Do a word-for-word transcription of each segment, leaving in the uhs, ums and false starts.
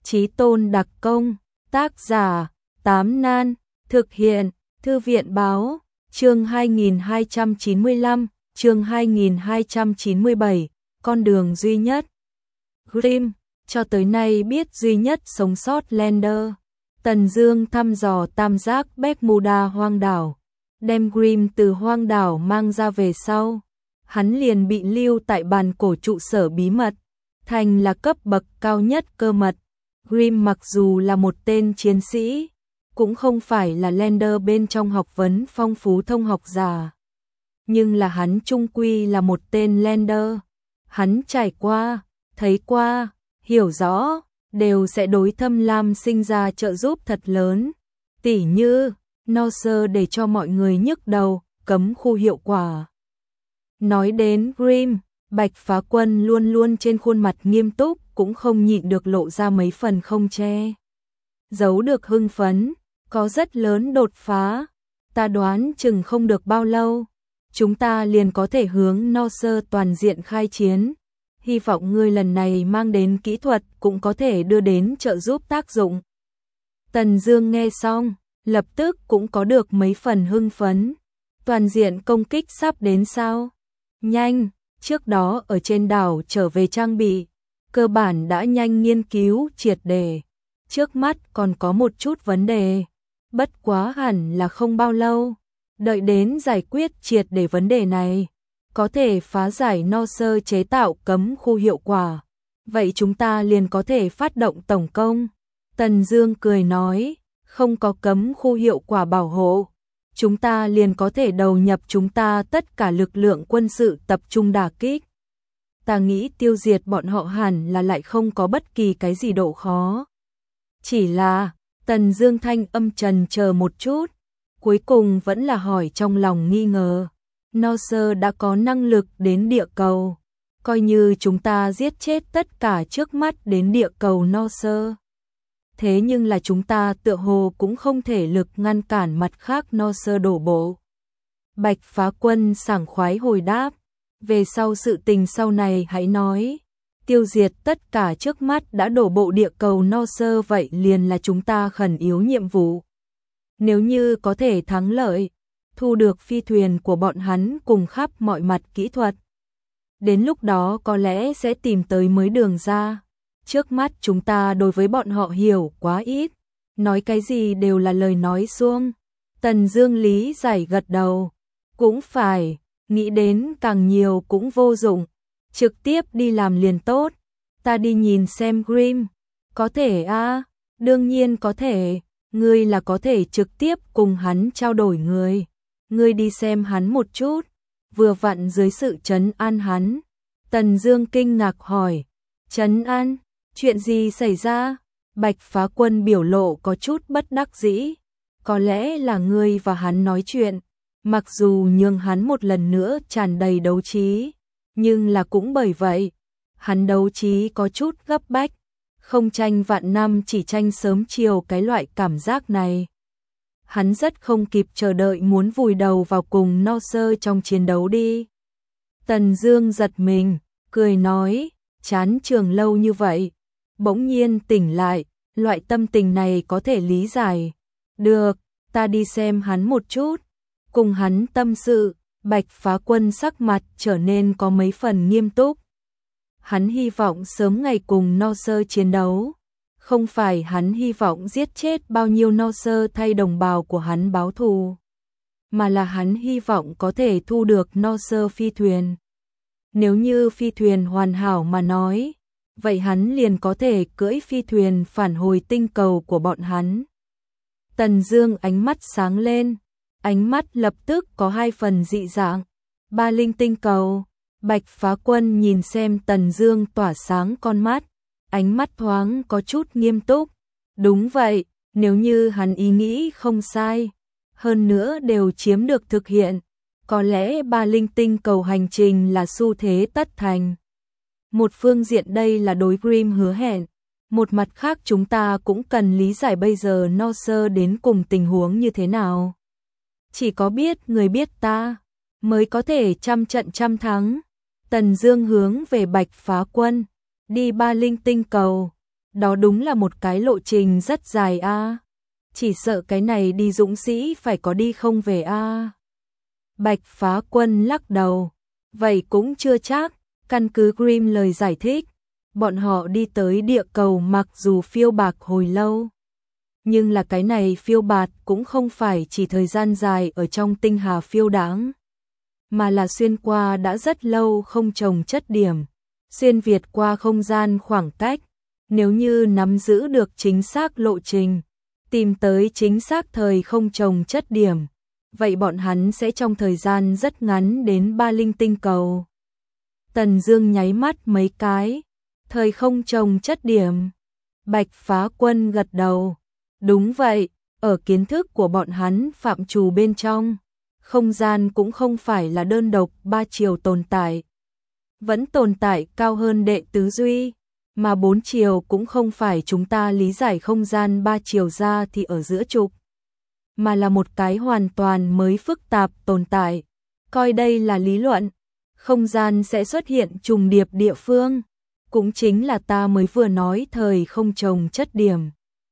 Chí tôn đặc công, tác giả, Tám Nan, thực hiện, Thư viện báo, chương hai nghìn hai trăm chín mươi lăm, chương hai nghìn hai trăm chín mươi bảy, con đường duy nhất. Grimm, cho tới nay biết duy nhất sống sót Lander. Tần Dương thăm dò tam giác Bermuda hoang đảo, đem Grimm từ hoang đảo mang ra về sau. Hắn liền bị lưu tại bàn cổ trụ sở bí mật, thành là cấp bậc cao nhất cơ mật. Grimm mặc dù là một tên chiến sĩ, cũng không phải là Lander bên trong học vấn phong phú thông học giả. Nhưng là hắn trung quy là một tên Lander. Hắn trải qua, thấy qua, hiểu rõ, đều sẽ đối Thâm Lam sinh ra trợ giúp thật lớn. Tỉ như, Norse để cho mọi người nhức đầu, cấm khu hiệu quả. Nói đến Grimm, Bạch Phá Quân luôn luôn trên khuôn mặt nghiêm túc, cũng không nhịn được lộ ra mấy phần không che giấu được hưng phấn, có rất lớn đột phá. Ta đoán chừng không được bao lâu, chúng ta liền có thể hướng Norse toàn diện khai chiến. Hy vọng ngươi lần này mang đến kỹ thuật cũng có thể đưa đến trợ giúp tác dụng. Tần Dương nghe xong, lập tức cũng có được mấy phần hưng phấn. Toàn diện công kích sắp đến sao? Nhanh, trước đó ở trên đảo trở về trang bị, cơ bản đã nhanh nghiên cứu triệt để. Trước mắt còn có một chút vấn đề, bất quá hẳn là không bao lâu. Đợi đến giải quyết triệt để vấn đề này, có thể phá giải Norse chế tạo cấm khu hiệu quả. Vậy chúng ta liền có thể phát động tổng công. Tần Dương cười nói, không có cấm khu hiệu quả bảo hộ, chúng ta liền có thể đầu nhập chúng ta tất cả lực lượng quân sự tập trung đả kích. Ta nghĩ tiêu diệt bọn họ hẳn là lại không có bất kỳ cái gì độ khó. Chỉ là, Tần Dương thanh âm trần chờ một chút, cuối cùng vẫn là hỏi trong lòng nghi ngờ. Norse đã có năng lực đến địa cầu, coi như chúng ta giết chết tất cả trước mắt đến địa cầu Norse. Thế nhưng là chúng ta tựa hồ cũng không thể lực ngăn cản mặt khác Norse đổ bộ. Bạch Phá Quân sảng khoái hồi đáp, về sau sự tình sau này hãy nói. Tiêu diệt tất cả trước mắt đã đổ bộ địa cầu Norse vậy liền là chúng ta khẩn yếu nhiệm vụ. Nếu như có thể thắng lợi, thu được phi thuyền của bọn hắn cùng khắp mọi mặt kỹ thuật, đến lúc đó có lẽ sẽ tìm tới mới đường ra. Trước mắt chúng ta đối với bọn họ hiểu quá ít, nói cái gì đều là lời nói suông. Tần Dương lý giải gật đầu, cũng phải, nghĩ đến càng nhiều cũng vô dụng, trực tiếp đi làm liền tốt. Ta đi nhìn xem Grimm. Có thể a, à, đương nhiên có thể, ngươi là có thể trực tiếp cùng hắn trao đổi người. Ngươi đi xem hắn một chút, vừa vặn dưới sự trấn an hắn. Tần Dương kinh ngạc hỏi, trấn an, chuyện gì xảy ra? Bạch Phá Quân biểu lộ có chút bất đắc dĩ, có lẽ là ngươi và hắn nói chuyện, mặc dù nhường hắn một lần nữa tràn đầy đấu trí, nhưng là cũng bởi vậy, hắn đấu trí có chút gấp bách, không tranh vạn năm chỉ tranh sớm chiều cái loại cảm giác này. Hắn rất không kịp chờ đợi muốn vùi đầu vào cùng Norse trong chiến đấu đi. Tần Dương giật mình, cười nói, chán trường lâu như vậy, bỗng nhiên tỉnh lại, loại tâm tình này có thể lý giải. Được, ta đi xem hắn một chút, cùng hắn tâm sự. Bạch Phá Quân sắc mặt trở nên có mấy phần nghiêm túc. Hắn hy vọng sớm ngày cùng Norse chiến đấu, không phải hắn hy vọng giết chết bao nhiêu Norse thay đồng bào của hắn báo thù, mà là hắn hy vọng có thể thu được Norse phi thuyền. Nếu như phi thuyền hoàn hảo mà nói, vậy hắn liền có thể cưỡi phi thuyền phản hồi tinh cầu của bọn hắn. Tần Dương ánh mắt sáng lên, ánh mắt lập tức có hai phần dị dạng. Ba linh tinh cầu. Bạch Phá Quân nhìn xem Tần Dương tỏa sáng con mắt, ánh mắt thoáng có chút nghiêm túc. Đúng vậy, nếu như hắn ý nghĩ không sai, hơn nữa đều chiếm được thực hiện, có lẽ ba linh tinh cầu hành trình là xu thế tất thành. Một phương diện đây là đối Grimm hứa hẹn, một mặt khác chúng ta cũng cần lý giải bây giờ Norse đến cùng tình huống như thế nào. Chỉ có biết người biết ta, mới có thể trăm trận trăm thắng. Tần Dương hướng về Bạch Phá Quân, đi ba linh tinh cầu. Đó đúng là một cái lộ trình rất dài a. Chỉ sợ cái này đi dũng sĩ phải có đi không về a. Bạch Phá Quân lắc đầu. Vậy cũng chưa chắc, căn cứ Grimm lời giải thích, bọn họ đi tới địa cầu mặc dù phiêu bạc hồi lâu. Nhưng là cái này phiêu bạt cũng không phải chỉ thời gian dài ở trong tinh hà phiêu đãng, mà là xuyên qua đã rất lâu không trồng chất điểm, xuyên việt qua không gian khoảng cách. Nếu như nắm giữ được chính xác lộ trình, tìm tới chính xác thời không trồng chất điểm, vậy bọn hắn sẽ trong thời gian rất ngắn đến ba linh tinh cầu. Tần Dương nháy mắt mấy cái. Thời không trồng chất điểm. Bạch Phá Quân gật đầu. Đúng vậy, ở kiến thức của bọn hắn phạm trù bên trong, không gian cũng không phải là đơn độc ba chiều tồn tại. Vẫn tồn tại cao hơn đệ tứ duy, mà bốn chiều cũng không phải chúng ta lý giải không gian ba chiều ra thì ở giữa trục, mà là một cái hoàn toàn mới phức tạp tồn tại. Coi đây là lý luận, không gian sẽ xuất hiện trùng điệp địa phương, cũng chính là ta mới vừa nói thời không trồng chất điểm.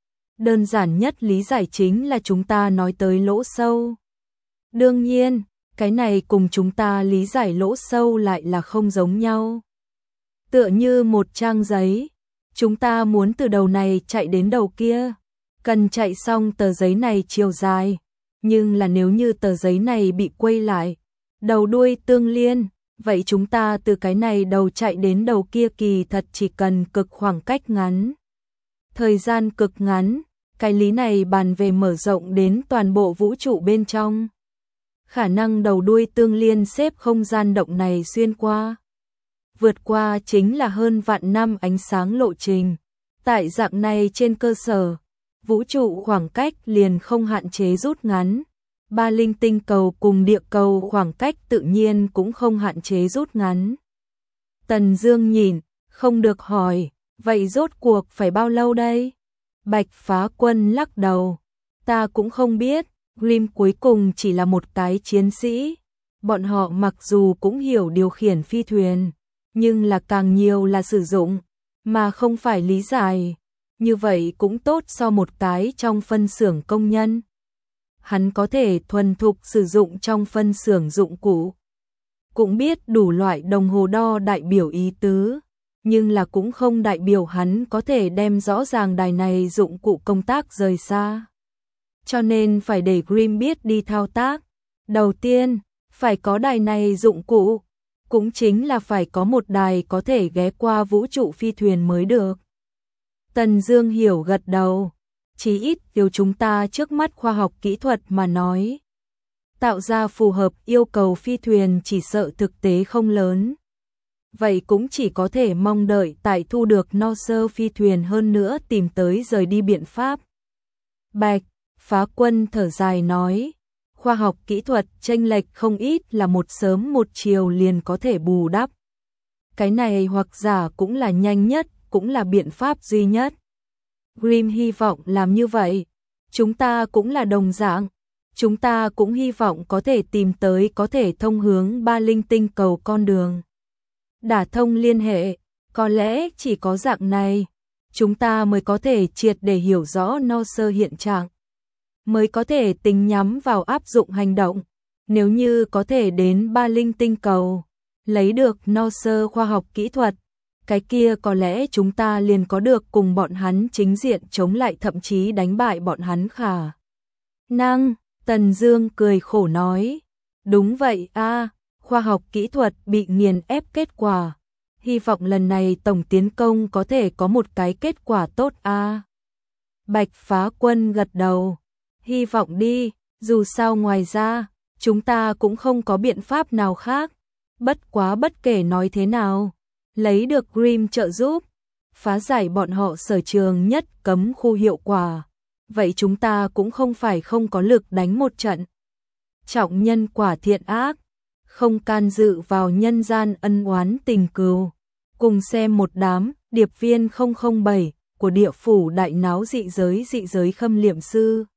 Đơn giản nhất lý giải chính là chúng ta nói tới lỗ sâu. Đương nhiên, cái này cùng chúng ta lý giải lỗ sâu lại là không giống nhau. Tựa như một trang giấy, chúng ta muốn từ đầu này chạy đến đầu kia, cần chạy xong tờ giấy này chiều dài, nhưng là nếu như tờ giấy này bị quay lại, đầu đuôi tương liên, vậy chúng ta từ cái này đầu chạy đến đầu kia kỳ thật chỉ cần cực khoảng cách ngắn. Thời gian cực ngắn, cái lý này bàn về mở rộng đến toàn bộ vũ trụ bên trong. Khả năng đầu đuôi tương liên xếp không gian động này xuyên qua. Vượt qua chính là hơn vạn năm ánh sáng lộ trình. Tại dạng này trên cơ sở, vũ trụ khoảng cách liền không hạn chế rút ngắn. Ba linh tinh cầu cùng địa cầu khoảng cách tự nhiên cũng không hạn chế rút ngắn. Tần Dương nhìn, không được hỏi, vậy rốt cuộc phải bao lâu đây? Bạch Phá Quân lắc đầu, ta cũng không biết, Grimm cuối cùng chỉ là một cái chiến sĩ. Bọn họ mặc dù cũng hiểu điều khiển phi thuyền, nhưng là càng nhiều là sử dụng, mà không phải lý giải. Như vậy cũng tốt so một cái trong phân xưởng công nhân. Hắn có thể thuần thục sử dụng trong phân xưởng dụng cụ, cũng biết đủ loại đồng hồ đo đại biểu ý tứ, nhưng là cũng không đại biểu hắn có thể đem rõ ràng đài này dụng cụ công tác rời xa. Cho nên phải để Grimm biết đi thao tác. Đầu tiên, phải có đài này dụng cụ, cũng chính là phải có một đài có thể ghé qua vũ trụ phi thuyền mới được. Tần Dương hiểu gật đầu. Chí ít điều chúng ta trước mắt khoa học kỹ thuật mà nói, tạo ra phù hợp yêu cầu phi thuyền chỉ sợ thực tế không lớn. Vậy cũng chỉ có thể mong đợi tại thu được no sơ phi thuyền hơn nữa tìm tới rời đi biện pháp. Bạch Phá Quân thở dài nói, khoa học kỹ thuật chênh lệch không ít là một sớm một chiều liền có thể bù đắp. Cái này hoặc giả cũng là nhanh nhất, cũng là biện pháp duy nhất. Grimm hy vọng làm như vậy, chúng ta cũng là đồng dạng, chúng ta cũng hy vọng có thể tìm tới có thể thông hướng ba linh tinh cầu con đường. Đả thông liên hệ, có lẽ chỉ có dạng này, chúng ta mới có thể triệt để hiểu rõ no sơ hiện trạng, mới có thể tính nhắm vào áp dụng hành động. Nếu như có thể đến ba linh tinh cầu, lấy được no sơ khoa học kỹ thuật, cái kia có lẽ chúng ta liền có được cùng bọn hắn chính diện chống lại, thậm chí đánh bại bọn hắn khả năng. Tần Dương cười khổ nói, đúng vậy a, khoa học kỹ thuật bị nghiền ép kết quả. Hy vọng lần này tổng tiến công có thể có một cái kết quả tốt a. Bạch Phá Quân gật đầu, hy vọng đi, dù sao ngoài ra, chúng ta cũng không có biện pháp nào khác. Bất quá bất kể nói thế nào, lấy được Grimm trợ giúp, phá giải bọn họ sở trường nhất cấm khu hiệu quả, vậy chúng ta cũng không phải không có lực đánh một trận. Trọng nhân quả thiện ác, không can dự vào nhân gian ân oán tình cừu. Cùng xem một đám điệp viên không không bảy của địa phủ đại náo dị giới dị giới khâm liệm sư.